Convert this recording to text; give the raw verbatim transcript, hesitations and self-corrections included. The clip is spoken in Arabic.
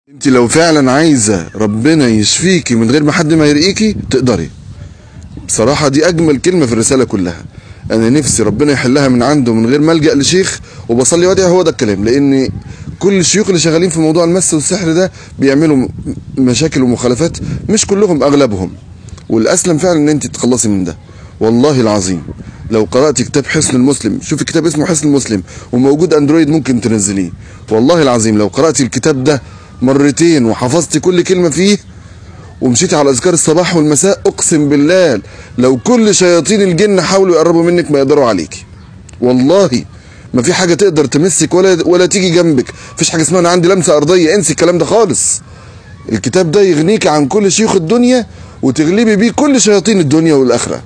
انت لو فعلا عايزة ربنا يشفيكي من غير ما حد ما يرقيكي تقدري. بصراحة دي اجمل كلمة في الرسالة كلها. انا نفسي ربنا يحلها من عنده من غير ما الجأ لشيخ وبصلي وادعي، هو ده الكلام. لان كل الشيوخ اللي شغالين في موضوع المس والسحر ده بيعملوا مشاكل ومخالفات، مش كلهم اغلبهم. والاسلم فعلا ان انت تتخلصي من ده. والله العظيم لو قرأت كتاب حصن المسلم، شوفي كتاب اسمه حصن المسلم وموجود اندرويد ممكن تنزليه. والله العظيم لو قرأتي الكتاب ده مرتين وحفظتي كل كلمة فيه ومشيتي على اذكار الصباح والمساء، اقسم بالله لو كل شياطين الجن حاولوا يقربوا منك ما يقدروا عليكي. والله ما في حاجة تقدر تمسك ولا ولا تيجي جنبك. مفيش حاجة اسمها انا عندي لمسة ارضية، انسي الكلام ده خالص. الكتاب ده يغنيك عن كل شيوخ الدنيا وتغلبي بيه كل شياطين الدنيا والاخرة.